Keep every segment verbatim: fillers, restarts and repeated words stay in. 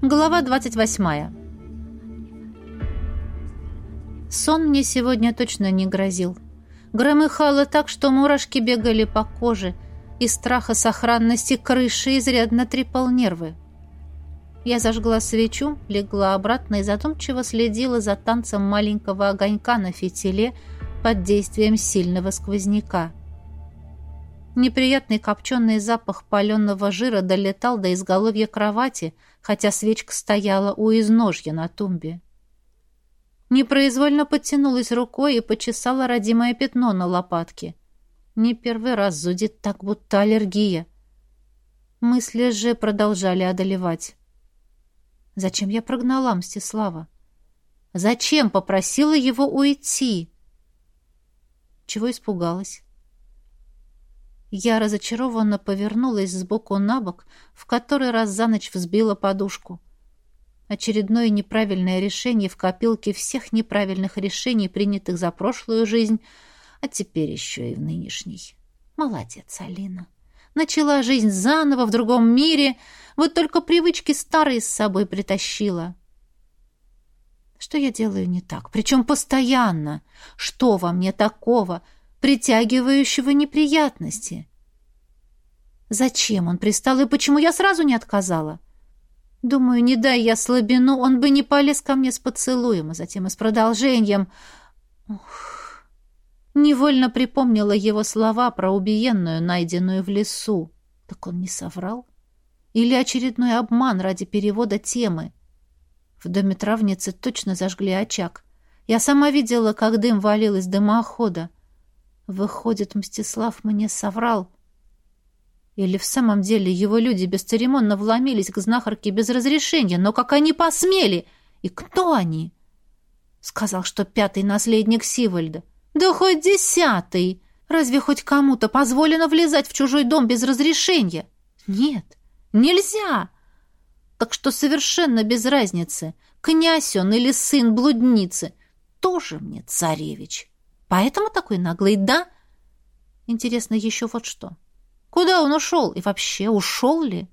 Глава двадцать восьмая. Сон мне сегодня точно не грозил. Громыхало так, что мурашки бегали по коже, и страх о сохранности крыши изрядно трепал нервы. Я зажгла свечу, легла обратно и задумчиво следила за танцем маленького огонька на фитиле под действием сильного сквозняка. Неприятный копченый запах паленого жира долетал до изголовья кровати, хотя свечка стояла у изножья на тумбе. Непроизвольно подтянулась рукой и почесала родимое пятно на лопатке. Не первый раз зудит так, будто аллергия. Мысли же продолжали одолевать. Зачем я прогнала Мстислава? Зачем попросила его уйти? Чего испугалась? Я разочарованно повернулась сбоку на бок, в который раз за ночь взбила подушку. Очередное неправильное решение в копилке всех неправильных решений, принятых за прошлую жизнь, а теперь еще и в нынешней. Молодец, Алина. Начала жизнь заново в другом мире, вот только привычки старые с собой притащила. Что я делаю не так? Причем постоянно. Что во мне такого, притягивающего неприятности? Зачем он пристал и почему я сразу не отказала? Думаю, не дай я слабину, он бы не полез ко мне с поцелуем, а затем и с продолжением. Ух. Невольно припомнила его слова про убиенную, найденную в лесу. Так он не соврал? Или очередной обман ради перевода темы? В доме травницы точно зажгли очаг. Я сама видела, как дым валил из дымохода. Выходит, Мстислав мне соврал. Или в самом деле его люди бесцеремонно вломились к знахарке без разрешения. Но как они посмели? И кто они? Сказал, что пятый наследник Сивальда. Да хоть десятый! Разве хоть кому-то позволено влезать в чужой дом без разрешения? Нет, нельзя! Так что совершенно без разницы, князь он или сын блудницы. Тоже мне царевич. Поэтому такой наглый, да? Интересно еще вот что. Куда он ушел? И вообще, ушел ли?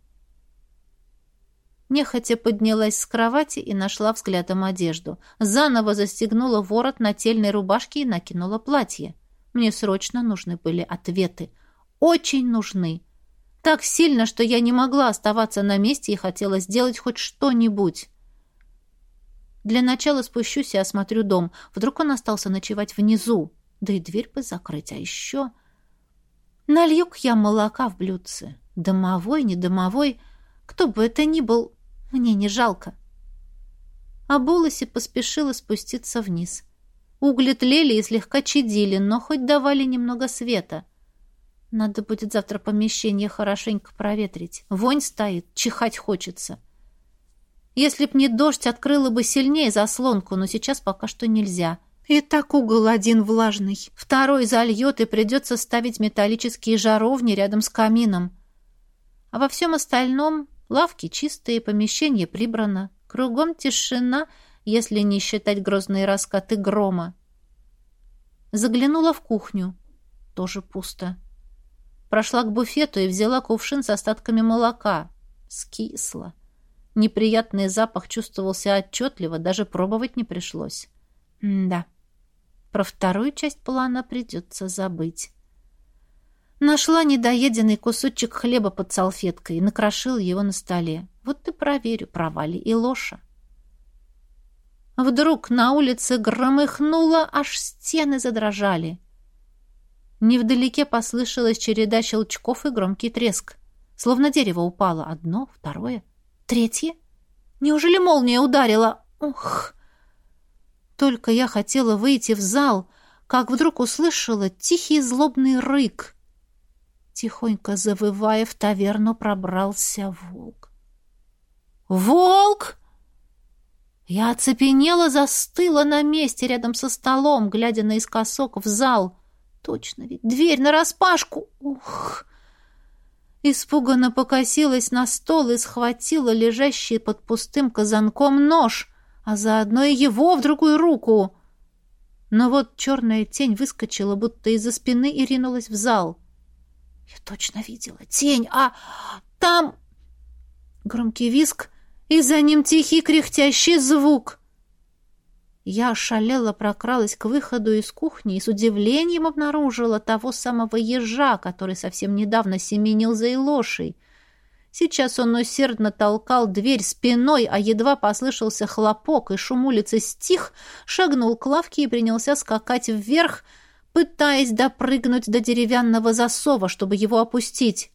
Нехотя поднялась с кровати и нашла взглядом одежду. Заново застегнула ворот нательной рубашки и накинула платье. Мне срочно нужны были ответы. Очень нужны. Так сильно, что я не могла оставаться на месте и хотела сделать хоть что-нибудь. Для начала спущусь и осмотрю дом. Вдруг он остался ночевать внизу. Да и дверь бы закрыть. А еще... Налью-ка я молока в блюдце. Домовой, не домовой, кто бы это ни был, мне не жалко. Обулась и поспешила спуститься вниз. Угли тлели и слегка чадили, но хоть давали немного света. Надо будет завтра помещение хорошенько проветрить. Вонь стоит, чихать хочется. Если б не дождь, открыла бы сильнее заслонку, но сейчас пока что нельзя. И так угол один влажный, второй зальет, и придется ставить металлические жаровни рядом с камином. А во всем остальном лавки чистые, помещение прибрано. Кругом тишина, если не считать грозные раскаты грома. Заглянула в кухню. Тоже пусто. Прошла к буфету и взяла кувшин с остатками молока. Скисло. Неприятный запах чувствовался отчетливо, даже пробовать не пришлось. М-да. Про вторую часть плана придется забыть. Нашла недоеденный кусочек хлеба под салфеткой и накрошила его на столе. Вот и проверю, права ли и Лоша. Вдруг на улице громыхнуло, аж стены задрожали. Невдалеке послышалась череда щелчков и громкий треск. Словно дерево упало. Одно, второе, третье. Неужели молния ударила? Ух! Только я хотела выйти в зал, как вдруг услышала тихий злобный рык. Тихонько завывая, в таверну пробрался волк. «Волк!» Я оцепенела, застыла на месте рядом со столом, глядя наискосок в зал. Точно ведь дверь нараспашку. Ух! Испуганно покосилась на стол и схватила лежащий под пустым казанком нож, а заодно и его в другую руку. Но вот черная тень выскочила, будто из-за спины, и ринулась в зал. Я точно видела тень, а там... Громкий визг, и за ним тихий кряхтящий звук. Я ошалела, прокралась к выходу из кухни и с удивлением обнаружила того самого ежа, который совсем недавно семенил за Илошей. Сейчас он усердно толкал дверь спиной, а едва послышался хлопок, и шум улицы стих, шагнул к лавке и принялся скакать вверх, пытаясь допрыгнуть до деревянного засова, чтобы его опустить.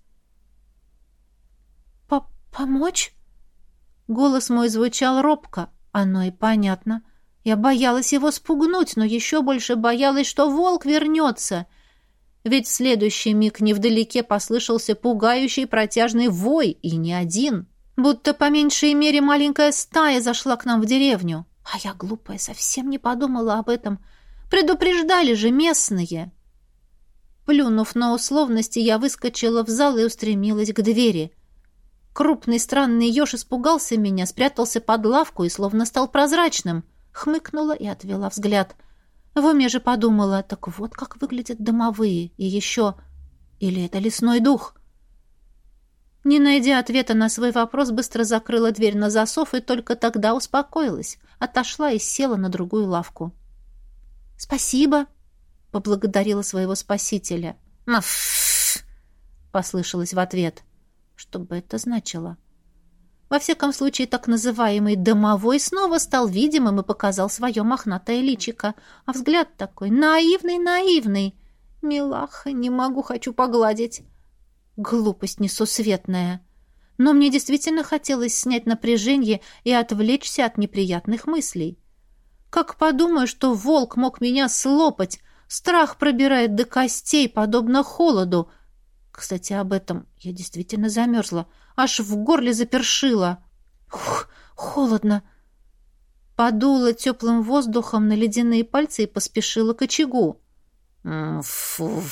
«Помочь?» Голос мой звучал робко. Оно и понятно. Я боялась его спугнуть, но еще больше боялась, что волк вернется. Ведь в следующий миг невдалеке послышался пугающий протяжный вой, и не один. Будто по меньшей мере маленькая стая зашла к нам в деревню. А я, глупая, совсем не подумала об этом. Предупреждали же местные. Плюнув на условности, я выскочила в зал и устремилась к двери. Крупный странный еж испугался меня, спрятался под лавку и словно стал прозрачным. Хмыкнула и отвела взгляд. В уме же подумала, так вот как выглядят домовые. И еще... Или это лесной дух? Не найдя ответа на свой вопрос, быстро закрыла дверь на засов и только тогда успокоилась. Отошла и села на другую лавку. «Спасибо», — поблагодарила своего спасителя. «Маф!» — послышалось в ответ. Что бы это значило? Во всяком случае, так называемый домовой снова стал видимым и показал свое мохнатое личико. А взгляд такой наивный-наивный. «Милаха, не могу, хочу погладить». Глупость несусветная. Но мне действительно хотелось снять напряжение и отвлечься от неприятных мыслей. Как подумаю, что волк мог меня слопать, страх пробирает до костей, подобно холоду. Кстати, об этом я действительно замерзла. Аж в горле запершило. Ух, холодно. Подула теплым воздухом на ледяные пальцы и поспешила к очагу. Фу.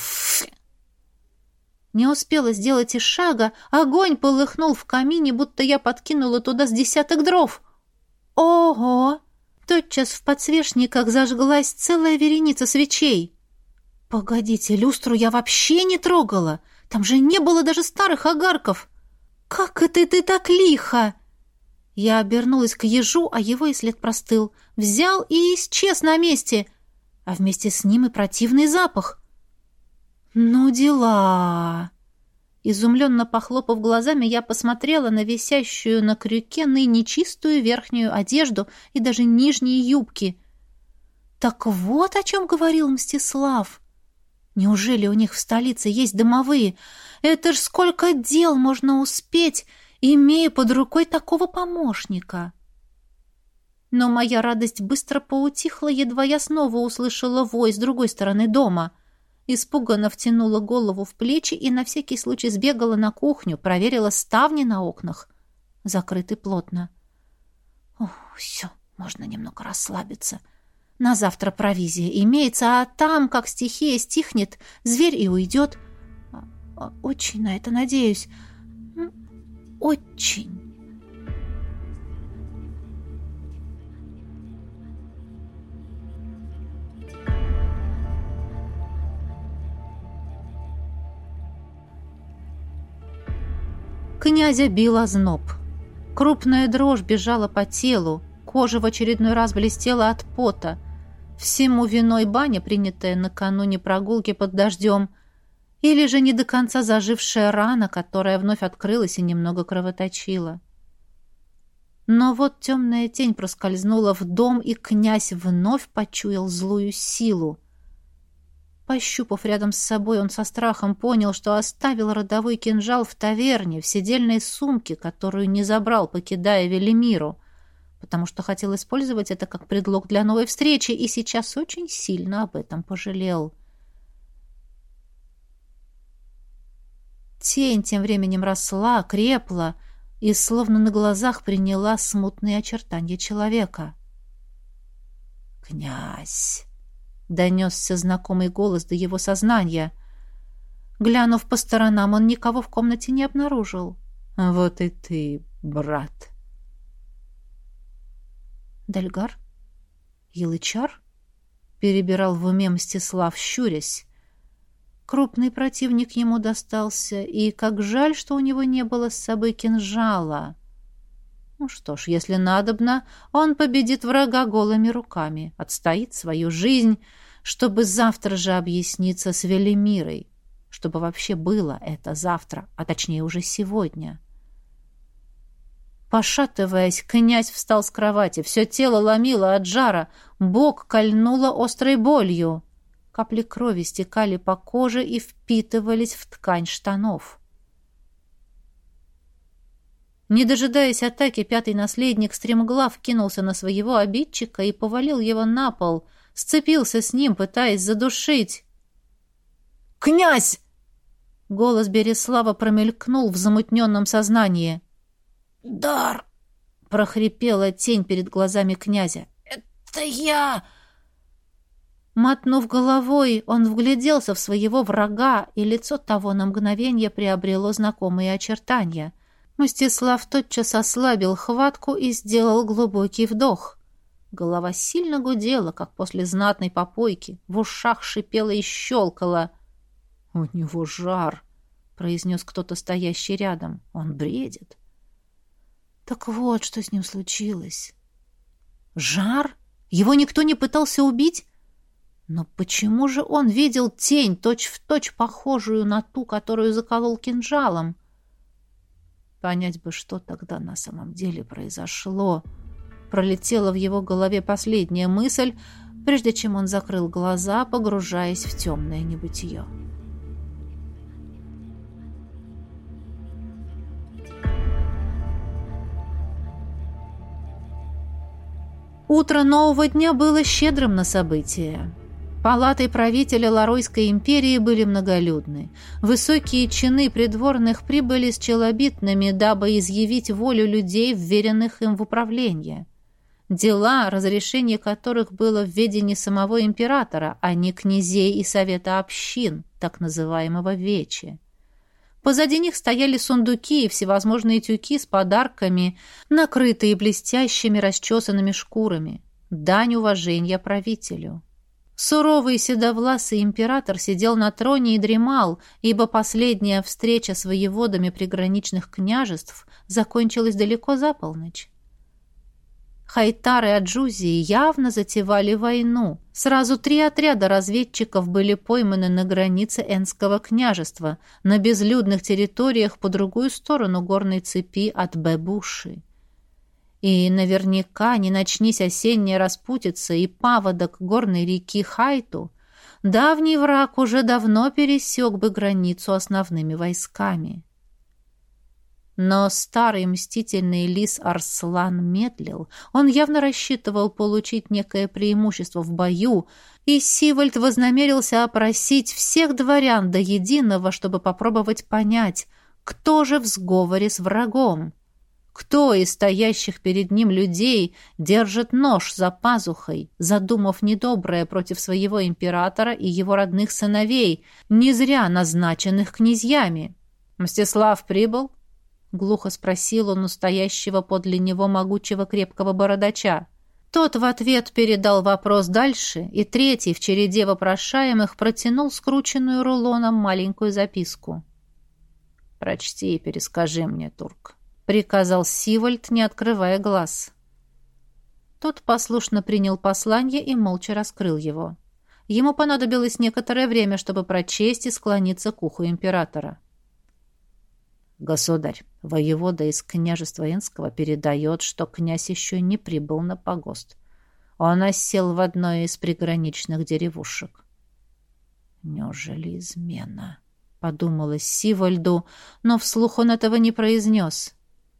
Не успела сделать и шага, огонь полыхнул в камине, будто я подкинула туда с десяток дров. Ого! Тотчас в подсвечниках зажглась целая вереница свечей. Погодите, люстру я вообще не трогала. Там же не было даже старых огарков. Как это ты так лихо? Я обернулась к ежу, а его и след простыл. Взял и исчез на месте, а вместе с ним и противный запах. Ну дела! Изумленно похлопав глазами, я посмотрела на висящую на крюке ныне чистую верхнюю одежду и даже нижние юбки. Так вот о чем говорил Мстислав. Неужели у них в столице есть домовые? Это ж сколько дел можно успеть, имея под рукой такого помощника. Но моя радость быстро поутихла, едва я снова услышала вой с другой стороны дома. Испуганно втянула голову в плечи и на всякий случай сбегала на кухню, проверила ставни на окнах. Закрыты плотно. О, все, можно немного расслабиться. На завтра провизия имеется, а там, как стихия стихнет, зверь и уйдет. Очень на это надеюсь. Очень. Князя бил озноб. Крупная дрожь бежала по телу, кожа в очередной раз блестела от пота. Всему виной баня, принятая накануне прогулки под дождем, или же не до конца зажившая рана, которая вновь открылась и немного кровоточила. Но вот темная тень проскользнула в дом, и князь вновь почуял злую силу. Пощупав рядом с собой, он со страхом понял, что оставил родовой кинжал в таверне, в седельной сумке, которую не забрал, покидая Велимиру, потому что хотел использовать это как предлог для новой встречи, и сейчас очень сильно об этом пожалел. Тень тем временем росла, крепла и словно на глазах приняла смутные очертания человека. «Князь!» — донесся знакомый голос до его сознания. Глянув по сторонам, он никого в комнате не обнаружил. «Вот и ты, брат!» «Дальгар? Елычар?» — перебирал в уме Мстислав, щурясь. Крупный противник ему достался, и как жаль, что у него не было с собой кинжала. Ну что ж, если надобно, он победит врага голыми руками, отстоит свою жизнь, чтобы завтра же объясниться с Велимирой, чтобы вообще было это завтра, а точнее уже сегодня. Пошатываясь, князь встал с кровати, все тело ломило от жара, бок кольнуло острой болью. Капли крови стекали по коже и впитывались в ткань штанов. Не дожидаясь атаки, пятый наследник стремглав кинулся на своего обидчика и повалил его на пол, сцепился с ним, пытаясь задушить. «Князь!» Голос Береслава промелькнул в замутненном сознании. «Дар!» — прохрипела тень перед глазами князя. «Это я!» Мотнув головой, он вгляделся в своего врага, и лицо того на мгновение приобрело знакомые очертания. Мстислав тотчас ослабил хватку и сделал глубокий вдох. Голова сильно гудела, как после знатной попойки, в ушах шипела и щелкала. «У него жар», — произнес кто-то, стоящий рядом. «Он бредит». Так вот, что с ним случилось. Жар? Его никто не пытался убить? Но почему же он видел тень, точь-в-точь похожую на ту, которую заколол кинжалом? Понять бы, что тогда на самом деле произошло. Пролетела в его голове последняя мысль, прежде чем он закрыл глаза, погружаясь в темное небытие. Утро нового дня было щедрым на события. Палаты правителя Ларойской империи были многолюдны. Высокие чины придворных прибыли с челобитными, дабы изъявить волю людей, вверенных им в управление. Дела, разрешение которых было в ведении самого императора, а не князей и совета общин, так называемого Вечи. Позади них стояли сундуки и всевозможные тюки с подарками, накрытые блестящими расчесанными шкурами. Дань уважения правителю. Суровый седовласый император сидел на троне и дремал, ибо последняя встреча с воеводами приграничных княжеств закончилась далеко за полночь. Хайтар и Аджузии явно затевали войну. Сразу три отряда разведчиков были пойманы на границе Энского княжества, на безлюдных территориях по другую сторону горной цепи от Бебуши. И наверняка, не начнись осенняя распутица и паводок горной реки Хайту, давний враг уже давно пересек бы границу основными войсками. Но старый мстительный лис Арслан медлил. Он явно рассчитывал получить некое преимущество в бою, и Сивальд вознамерился опросить всех дворян до единого, чтобы попробовать понять, кто же в сговоре с врагом. Кто из стоящих перед ним людей держит нож за пазухой, задумав недоброе против своего императора и его родных сыновей, не зря назначенных князьями? «Мстислав прибыл?» — глухо спросил он у стоящего подле него могучего крепкого бородача. Тот в ответ передал вопрос дальше, и третий в череде вопрошаемых протянул скрученную рулоном маленькую записку. «Прочти и перескажи мне, турк», — приказал Сивальд, не открывая глаз. Тот послушно принял послание и молча раскрыл его. Ему понадобилось некоторое время, чтобы прочесть и склониться к уху императора. «Государь, воевода из княжества Энского передает, что князь еще не прибыл на погост. Он осел в одной из приграничных деревушек». «Неужели измена?» — подумалось Сивальду, но вслух он этого не произнес.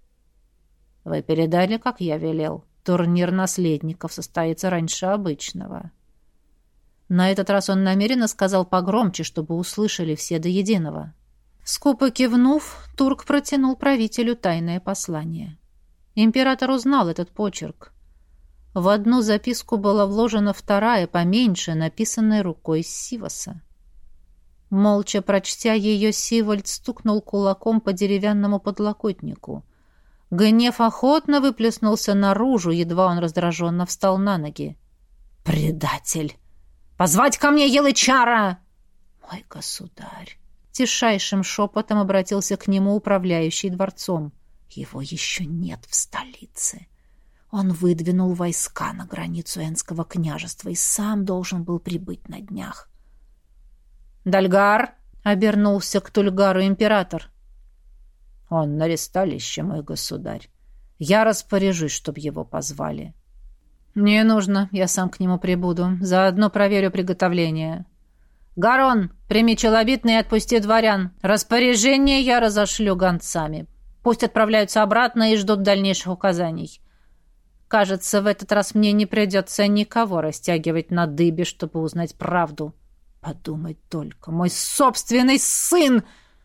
«Вы передали, как я велел. Турнир наследников состоится раньше обычного». На этот раз он намеренно сказал погромче, чтобы услышали все до единого. Скупо кивнув, турк протянул правителю тайное послание. Император узнал этот почерк. В одну записку была вложена вторая, поменьше, написанная рукой Сиваса. Молча прочтя ее, Сивальд стукнул кулаком по деревянному подлокотнику. Гнев охотно выплеснулся наружу, едва он раздраженно встал на ноги. «Предатель! Позвать ко мне Елычара!» «Мой государь!» Тишайшим шепотом обратился к нему управляющий дворцом. Его еще нет в столице. Он выдвинул войска на границу Энского княжества и сам должен был прибыть на днях. «Дальгар!» — обернулся к Тульгару император. «Он на ресталище, мой государь. Я распоряжусь, чтоб его позвали». «Не нужно, я сам к нему прибуду. Заодно проверю приготовление». «Гарон, прими челобитный и отпусти дворян. Распоряжение я разошлю гонцами. Пусть отправляются обратно и ждут дальнейших указаний. Кажется, в этот раз мне не придется никого растягивать на дыбе, чтобы узнать правду. Подумать только, мой собственный сын!»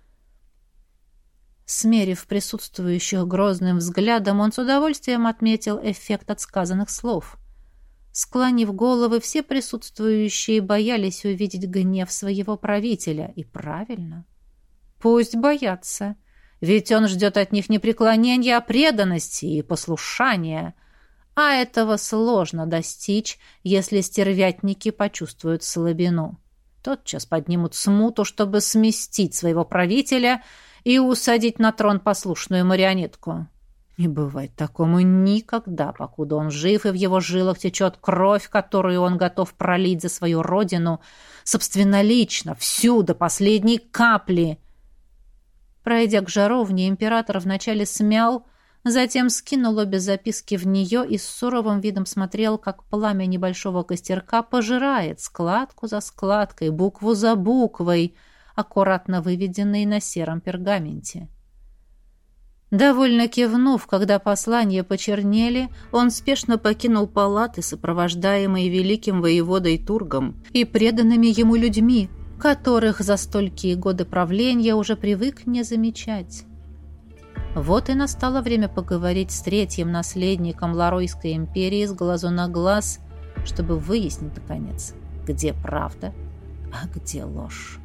Смерив присутствующих грозным взглядом, он с удовольствием отметил эффект от сказанных слов. Склонив головы, все присутствующие боялись увидеть гнев своего правителя. И правильно. Пусть боятся. Ведь он ждет от них не преклонения, а преданности и послушания. А этого сложно достичь, если стервятники почувствуют слабину. Тотчас поднимут смуту, чтобы сместить своего правителя и усадить на трон послушную марионетку. Не бывает такому никогда, покуда он жив, и в его жилах течет кровь, которую он готов пролить за свою родину, собственнолично, всю, до последней капли. Пройдя к жаровне, император вначале смял, затем скинул обе записки в нее и с суровым видом смотрел, как пламя небольшого костерка пожирает складку за складкой, букву за буквой, аккуратно выведенной на сером пергаменте. Довольно кивнув, когда послания почернели, он спешно покинул палаты, сопровождаемый великим воеводой Тургом и преданными ему людьми, которых за столькие годы правления уже привык не замечать. Вот и настало время поговорить с третьим наследником Ларойской империи с глазу на глаз, чтобы выяснить, наконец, где правда, а где ложь.